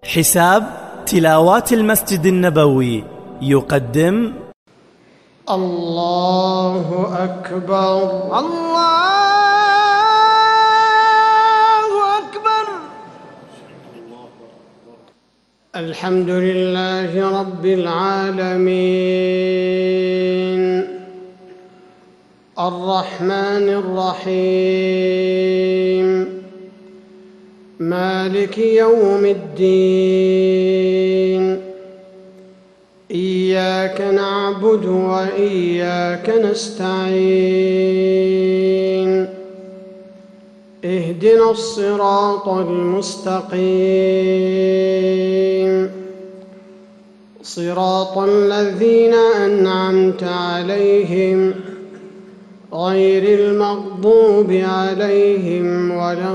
حساب تلاوات المسجد النبوي يقدم الله أكبر الله أكبر. الحمد لله رب العالمين الرحمن الرحيم مالك يوم الدين. إياك نعبد وإياك نستعين. اهدنا الصراط المستقيم صراط الذين أنعمت عليهم غير المغضوب عليهم ولا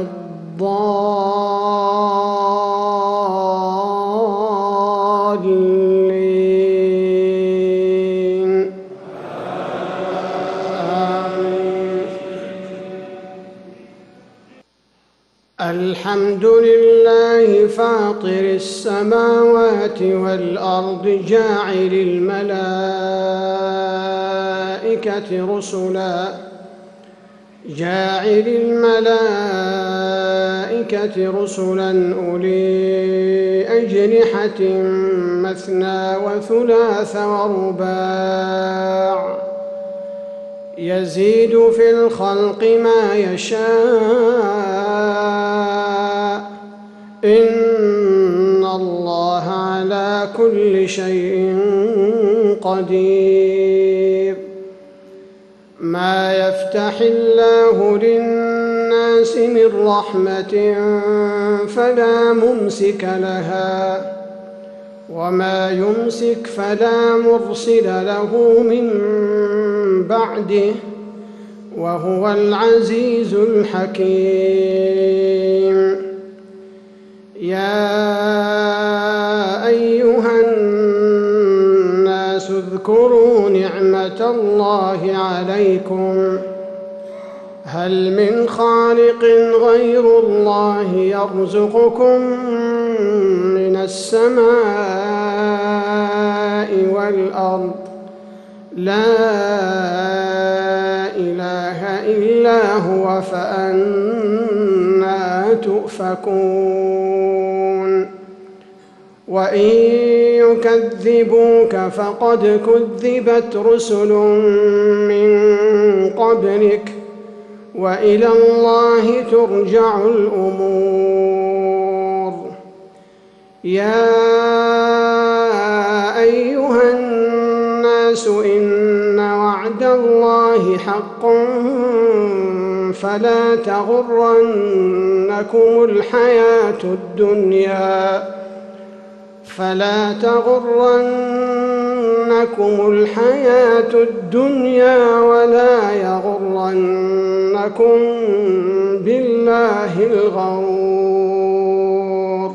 الضالين آمين. الحمد لله فاطر السماوات والأرض جاعل الملائكة رسلا أولي أجنحة مثنى وثلاث ورباع يزيد في الخلق ما يشاء إن الله على كل شيء قدير. ما يفتح الله للناس من رحمة فلا ممسك لها وما يمسك فلا مرسل له من بعده وهو العزيز الحكيم. يا أيها الناس اذكروا نعمة الله عليكم هل من خالق غير الله يرزقكم من السماء والأرض لا إله إلا هو فأنى تؤفكون. وإن يكذبوك فقد كذبت رسل من قبلك وإلى الله ترجع الأمور. يا أيها الناس إن وعد الله حق فلا تغرنكم الحياة الدنيا ولا يغرنكم بالله الغرور.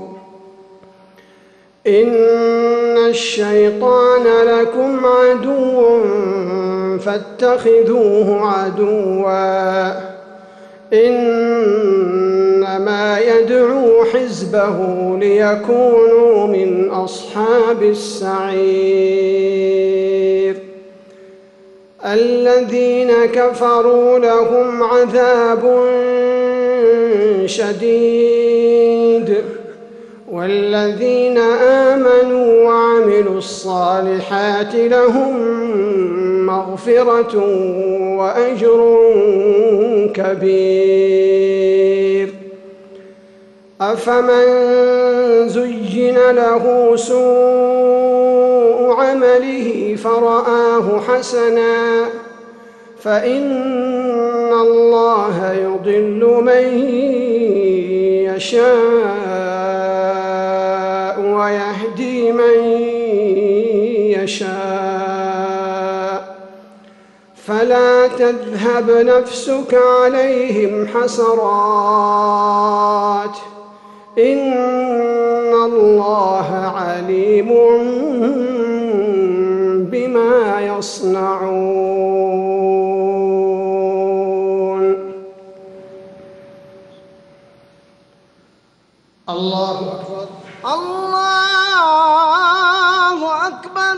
إن الشيطان لكم عدو فاتخذوه عدوا إنما يدعو حزبه ليكونوا من أصحاب السعير. الذين كفروا لهم عذاب شديد والذين آمنوا وعملوا الصالحات لهم مغفرة وأجر كبير. أفمن زين له سوء عمله فرآه حسنا فإن الله يضل من يشاء ويهدي من يشاء فلا تذهب نفسك عليهم حسرات إن الله عليم بما يصنعون. الله أكبر. الله أكبر.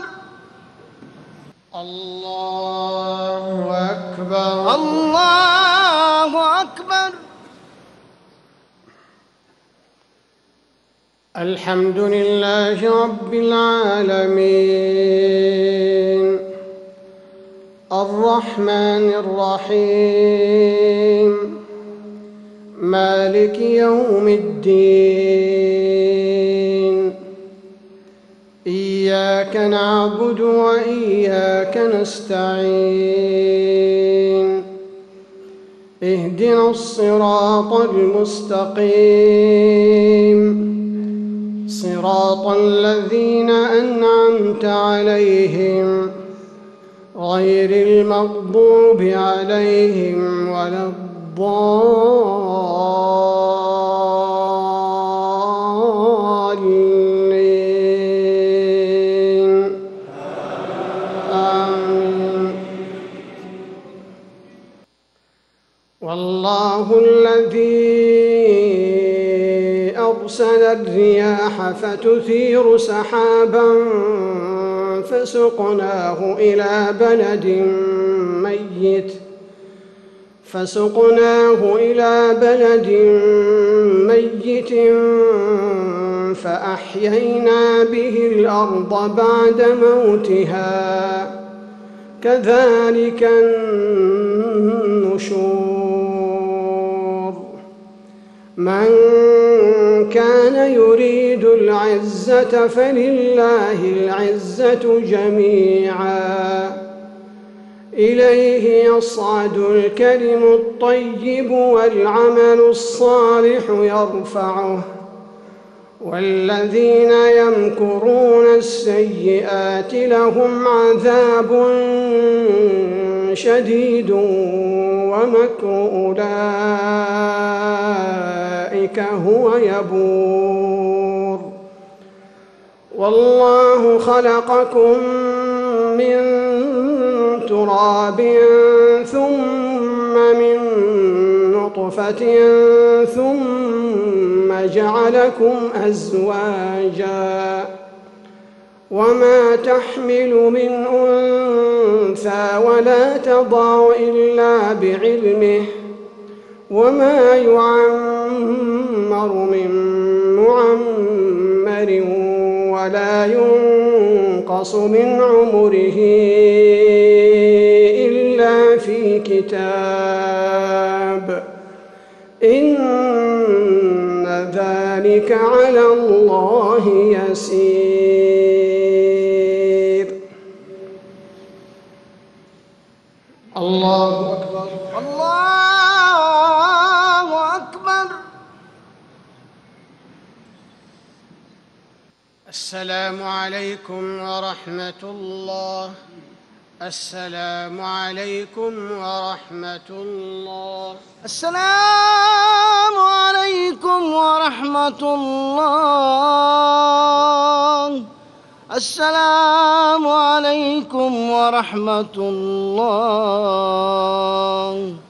الله أكبر. الله أكبر. الحمد لله رب العالمين الرحمن الرحيم مالك يوم الدين إياك نعبد وإياك نستعين اهدنا الصراط المستقيم صراط الذين أنعمت عليهم غير المغضوب عليهم ولا الضالين آمين. والله الذي أرسل الرياح فتثير سحابا فسقناه إلى بلد ميت فأحيينا به الأرض بعد موتها كذلك النشور. من كان يريد العزة فلله العزة جميعا إليه يصعد الكلم الطيب والعمل الصالح يرفعه والذين يمكرون السيئات لهم عذاب شديد ومكر أولئك هو يبور. والله خلقكم من تراب ثم من نطفة ثم جعلكم أزواجا وما تحمل من أنثى ولا تضع إلا بعلمه وما يعمر من معمر ولا ينقص من عمره إلا في كتاب إن ذلك على الله يسير. الله أكبر. الله أكبر. السلام عليكم ورحمة الله. السلام عليكم ورحمة الله. السلام عليكم ورحمة الله. السلام عليكم ورحمة الله.